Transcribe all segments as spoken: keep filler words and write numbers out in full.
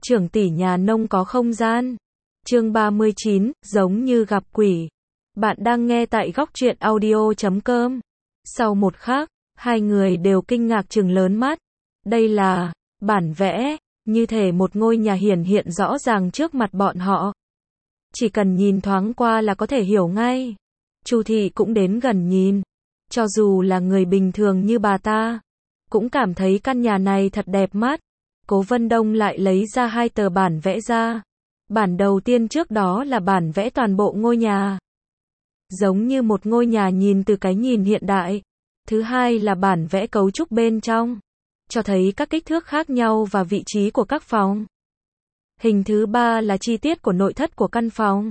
trưởng tỷ nhà nông có không gian. Chương ba mươi chín, giống như gặp quỷ. Bạn đang nghe tại góc truyện audio chấm com. Sau một khắc, hai người đều kinh ngạc trừng lớn mắt. Đây là bản vẽ, như thể một ngôi nhà hiển hiện rõ ràng trước mặt bọn họ. Chỉ cần nhìn thoáng qua là có thể hiểu ngay. Chu Thị cũng đến gần nhìn. Cho dù là người bình thường như bà ta, cũng cảm thấy căn nhà này thật đẹp mắt. Cố Vân Đông lại lấy ra hai tờ bản vẽ ra. Bản đầu tiên trước đó là bản vẽ toàn bộ ngôi nhà. Giống như một ngôi nhà nhìn từ cái nhìn hiện đại. Thứ hai là bản vẽ cấu trúc bên trong, cho thấy các kích thước khác nhau và vị trí của các phòng. Hình thứ ba là chi tiết của nội thất của căn phòng.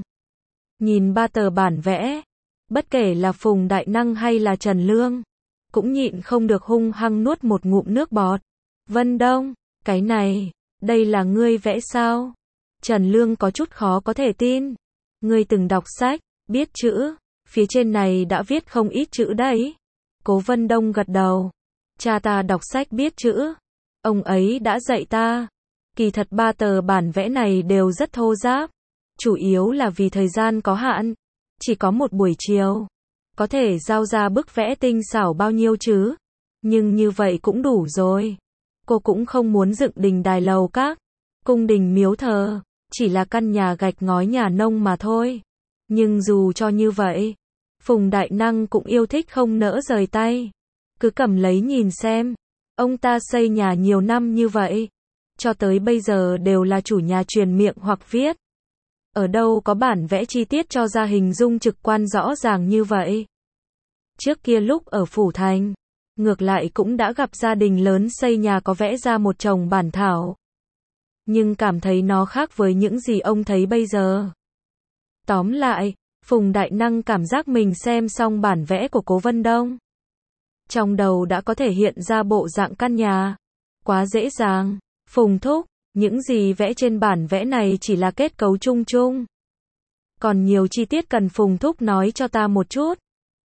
Nhìn ba tờ bản vẽ, bất kể là Phùng Đại Năng hay là Trần Lương, cũng nhịn không được hung hăng nuốt một ngụm nước bọt. Vân Đông, cái này, đây là ngươi vẽ sao? Trần Lương có chút khó có thể tin. Ngươi từng đọc sách, biết chữ, phía trên này đã viết không ít chữ đấy. Cố Vân Đông gật đầu. Cha ta đọc sách biết chữ. Ông ấy đã dạy ta. Kỳ thật ba tờ bản vẽ này đều rất thô ráp. Chủ yếu là vì thời gian có hạn. Chỉ có một buổi chiều. Có thể giao ra bức vẽ tinh xảo bao nhiêu chứ? Nhưng như vậy cũng đủ rồi. Cô cũng không muốn dựng đình đài lầu các, cung đình miếu thờ. Chỉ là căn nhà gạch ngói nhà nông mà thôi. Nhưng dù cho như vậy, Phùng Đại Năng cũng yêu thích không nỡ rời tay. Cứ cầm lấy nhìn xem. Ông ta xây nhà nhiều năm như vậy, cho tới bây giờ đều là chủ nhà truyền miệng hoặc viết. Ở đâu có bản vẽ chi tiết cho ra hình dung trực quan rõ ràng như vậy. Trước kia lúc ở Phủ Thành, ngược lại cũng đã gặp gia đình lớn xây nhà có vẽ ra một chồng bản thảo. Nhưng cảm thấy nó khác với những gì ông thấy bây giờ. Tóm lại, Phùng Đại Năng cảm giác mình xem xong bản vẽ của Cố Vân Đông. Trong đầu đã có thể hiện ra bộ dạng căn nhà. Quá dễ dàng. Phùng thúc, những gì vẽ trên bản vẽ này chỉ là kết cấu chung chung. Còn nhiều chi tiết cần Phùng thúc nói cho ta một chút.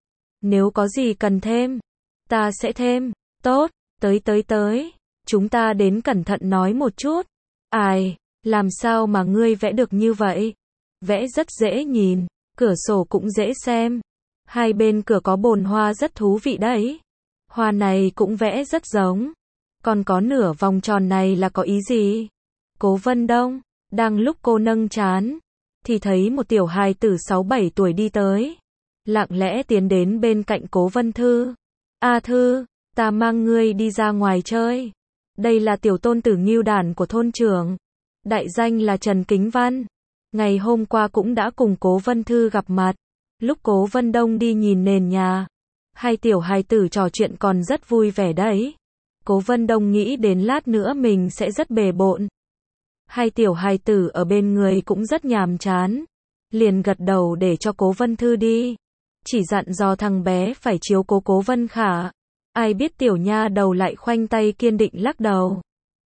Nếu có gì cần thêm, ta sẽ thêm. Tốt, tới tới tới. Chúng ta đến cẩn thận nói một chút. Ai, làm sao mà ngươi vẽ được như vậy? Vẽ rất dễ nhìn, cửa sổ cũng dễ xem. Hai bên cửa có bồn hoa rất thú vị đấy. Hoa này cũng vẽ rất giống. Còn có nửa vòng tròn này là có ý gì? Cố Vân Đông, đang lúc cô nâng trán, thì thấy một tiểu hài tử sáu bảy tuổi đi tới. Lặng lẽ tiến đến bên cạnh Cố Vân Thư. A Thư, ta mang ngươi đi ra ngoài chơi. Đây là tiểu tôn tử Ngưu Đản của thôn trưởng. Đại danh là Trần Kính Văn. Ngày hôm qua cũng đã cùng Cố Vân Thư gặp mặt. Lúc Cố Vân Đông đi nhìn nền nhà, hai tiểu hài tử trò chuyện còn rất vui vẻ đấy. Cố Vân Đông nghĩ đến lát nữa mình sẽ rất bề bộn. Hai tiểu hài tử ở bên người cũng rất nhàm chán. Liền gật đầu để cho Cố Vân Thư đi. Chỉ dặn dò thằng bé phải chiếu cố Cố Vân Khả. Ai biết tiểu nha đầu lại khoanh tay kiên định lắc đầu.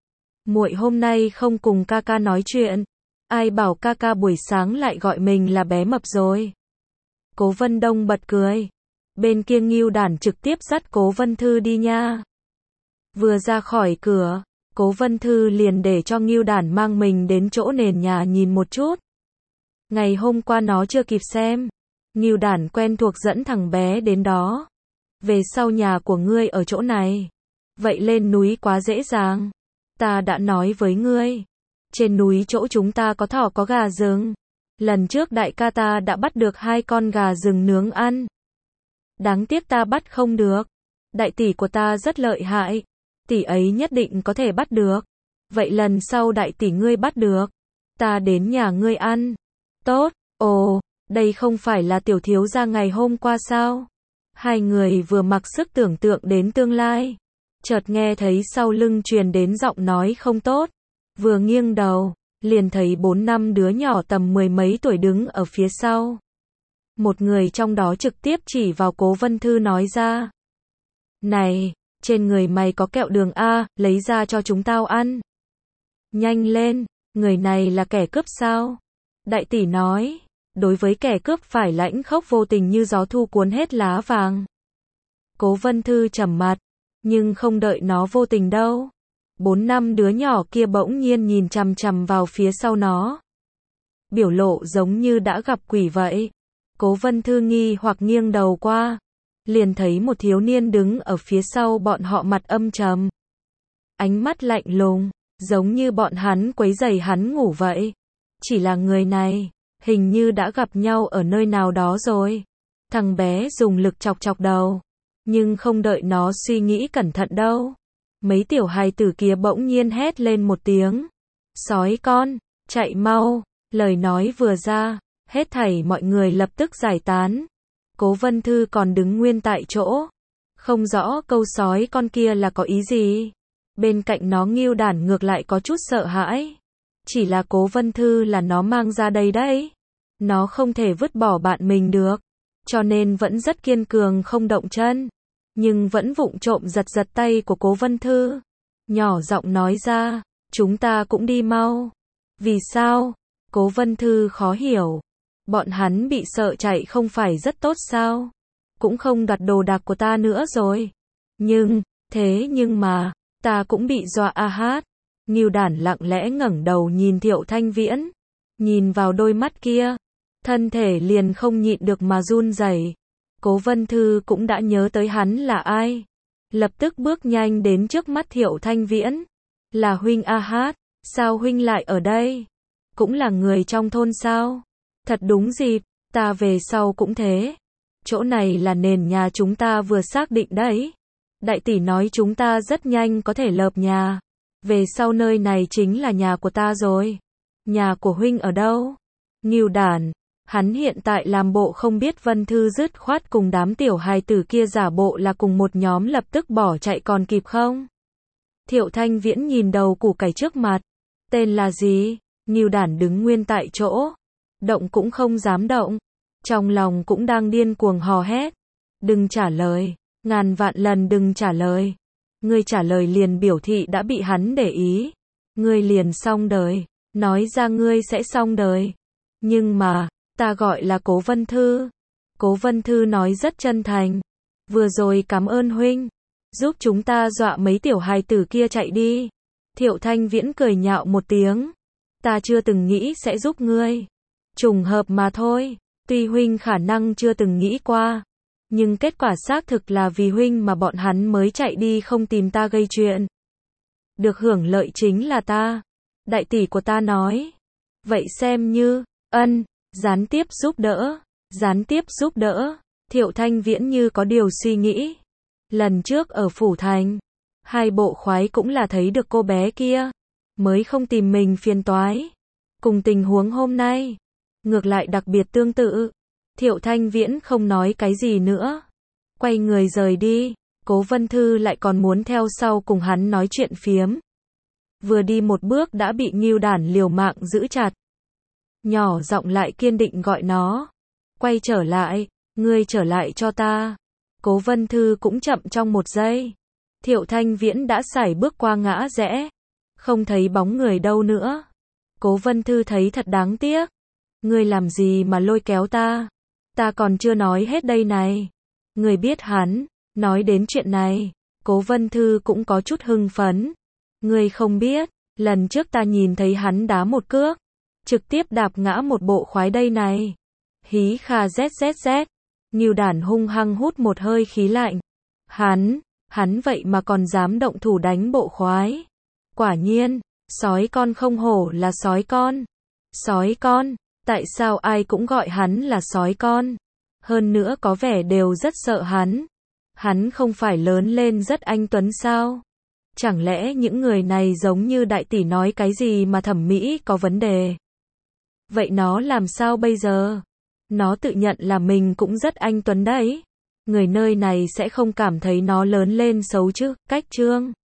Muội hôm nay không cùng ca ca nói chuyện. Ai bảo ca ca buổi sáng lại gọi mình là bé mập rồi. Cố Vân Đông bật cười. Bên kia Ngưu Đản trực tiếp dắt Cố Vân Thư đi nha. Vừa ra khỏi cửa, Cố Vân Thư liền để cho Ngưu Đản mang mình đến chỗ nền nhà nhìn một chút. Ngày hôm qua nó chưa kịp xem. Ngưu Đản quen thuộc dẫn thằng bé đến đó. Về sau nhà của ngươi ở chỗ này. Vậy lên núi quá dễ dàng. Ta đã nói với ngươi. Trên núi chỗ chúng ta có thỏ có gà rừng. Lần trước đại ca ta đã bắt được hai con gà rừng nướng ăn. Đáng tiếc ta bắt không được. Đại tỷ của ta rất lợi hại. Tỷ ấy nhất định có thể bắt được. Vậy lần sau đại tỷ ngươi bắt được, ta đến nhà ngươi ăn. Tốt, ồ, đây không phải là tiểu thiếu gia ngày hôm qua sao? Hai người vừa mặc sức tưởng tượng đến tương lai. Chợt nghe thấy sau lưng truyền đến giọng nói không tốt. Vừa nghiêng đầu, liền thấy bốn năm đứa nhỏ tầm mười mấy tuổi đứng ở phía sau. Một người trong đó trực tiếp chỉ vào Cố Vân Thư nói ra. Này, trên người mày có kẹo đường a, lấy ra cho chúng tao ăn. Nhanh lên, người này là kẻ cướp sao? Đại tỷ nói, đối với kẻ cướp phải lãnh khốc vô tình như gió thu cuốn hết lá vàng. Cố Vân Thư trầm mặt, nhưng không đợi nó vô tình đâu. Bốn năm đứa nhỏ kia bỗng nhiên nhìn chằm chằm vào phía sau nó. Biểu lộ giống như đã gặp quỷ vậy. Cố Vân Thư nghi hoặc nghiêng đầu qua. Liền thấy một thiếu niên đứng ở phía sau bọn họ, mặt âm trầm. Ánh mắt lạnh lùng, giống như bọn hắn quấy rầy hắn ngủ vậy. Chỉ là người này, hình như đã gặp nhau ở nơi nào đó rồi. Thằng bé dùng lực chọc chọc đầu. Nhưng không đợi nó suy nghĩ cẩn thận đâu. Mấy tiểu hài tử kia bỗng nhiên hét lên một tiếng. Sói con, chạy mau. Lời nói vừa ra, hết thảy mọi người lập tức giải tán. Cố Vân Thư còn đứng nguyên tại chỗ. Không rõ câu sói con kia là có ý gì. Bên cạnh nó Ngưu Đản ngược lại có chút sợ hãi. Chỉ là Cố Vân Thư là nó mang ra đây đấy. Nó không thể vứt bỏ bạn mình được. Cho nên vẫn rất kiên cường không động chân. Nhưng vẫn vụng trộm giật giật tay của Cố Vân Thư. Nhỏ giọng nói ra, chúng ta cũng đi mau. Vì sao? Cố Vân Thư khó hiểu. Bọn hắn bị sợ chạy không phải rất tốt sao? Cũng không đoạt đồ đạc của ta nữa rồi. Nhưng, thế nhưng mà, ta cũng bị dọa a hát. Ngưu Đản lặng lẽ ngẩng đầu nhìn Thiệu Thanh Viễn. Nhìn vào đôi mắt kia. Thân thể liền không nhịn được mà run rẩy. Cố Vân Thư cũng đã nhớ tới hắn là ai. Lập tức bước nhanh đến trước mắt Thiệu Thanh Viễn. Là huynh a hát, sao huynh lại ở đây? Cũng là người trong thôn sao? Thật đúng dịp, ta về sau cũng thế. Chỗ này là nền nhà chúng ta vừa xác định đấy. Đại tỷ nói chúng ta rất nhanh có thể lợp nhà. Về sau nơi này chính là nhà của ta rồi. Nhà của huynh ở đâu? Ngưu Đản, hắn hiện tại làm bộ không biết. Vân Thư dứt khoát cùng đám tiểu hài tử kia giả bộ là cùng một nhóm, lập tức bỏ chạy còn kịp không? Thiệu Thanh Viễn nhìn đầu củ cải trước mặt. Tên là gì? Ngưu Đản đứng nguyên tại chỗ. Động cũng không dám động. Trong lòng cũng đang điên cuồng hò hét. Đừng trả lời. Ngàn vạn lần đừng trả lời. Ngươi trả lời liền biểu thị đã bị hắn để ý. Ngươi liền xong đời. Nói ra ngươi sẽ xong đời. Nhưng mà, ta gọi là Cố Vân Thư. Cố Vân Thư nói rất chân thành. Vừa rồi cảm ơn huynh. Giúp chúng ta dọa mấy tiểu hài tử kia chạy đi. Thiệu Thanh Viễn cười nhạo một tiếng. Ta chưa từng nghĩ sẽ giúp ngươi. Trùng hợp mà thôi. Tuy huynh khả năng chưa từng nghĩ qua. Nhưng kết quả xác thực là vì huynh mà bọn hắn mới chạy đi không tìm ta gây chuyện. Được hưởng lợi chính là ta. Đại tỷ của ta nói. Vậy xem như, ân, gián tiếp giúp đỡ. Gián tiếp giúp đỡ. Thiệu Thanh Viễn như có điều suy nghĩ. Lần trước ở Phủ Thành, hai bộ khoái cũng là thấy được cô bé kia. Mới không tìm mình phiền toái. Cùng tình huống hôm nay. Ngược lại đặc biệt tương tự. Thiệu Thanh Viễn không nói cái gì nữa. Quay người rời đi. Cố Vân Thư lại còn muốn theo sau cùng hắn nói chuyện phiếm. Vừa đi một bước đã bị Ngưu Đản liều mạng giữ chặt. Nhỏ giọng lại kiên định gọi nó. Quay trở lại. Ngươi trở lại cho ta. Cố Vân Thư cũng chậm trong một giây. Thiệu Thanh Viễn đã sải bước qua ngã rẽ. Không thấy bóng người đâu nữa. Cố Vân Thư thấy thật đáng tiếc. Ngươi làm gì mà lôi kéo ta? Ta còn chưa nói hết đây này. Ngươi biết hắn. Nói đến chuyện này. Cố Vân Thư cũng có chút hưng phấn. Ngươi không biết. Lần trước ta nhìn thấy hắn đá một cước. Trực tiếp đạp ngã một bộ khoái đây này. Hí kha zzz. Ngưu Đản hung hăng hút một hơi khí lạnh. Hắn. Hắn vậy mà còn dám động thủ đánh bộ khoái. Quả nhiên. Sói con không hổ là sói con. Sói con. Tại sao ai cũng gọi hắn là sói con? Hơn nữa có vẻ đều rất sợ hắn. Hắn không phải lớn lên rất anh tuấn sao? Chẳng lẽ những người này giống như đại tỷ nói cái gì mà thẩm mỹ có vấn đề? Vậy nó làm sao bây giờ? Nó tự nhận là mình cũng rất anh tuấn đấy. Người nơi này sẽ không cảm thấy nó lớn lên xấu chứ? Cách Trương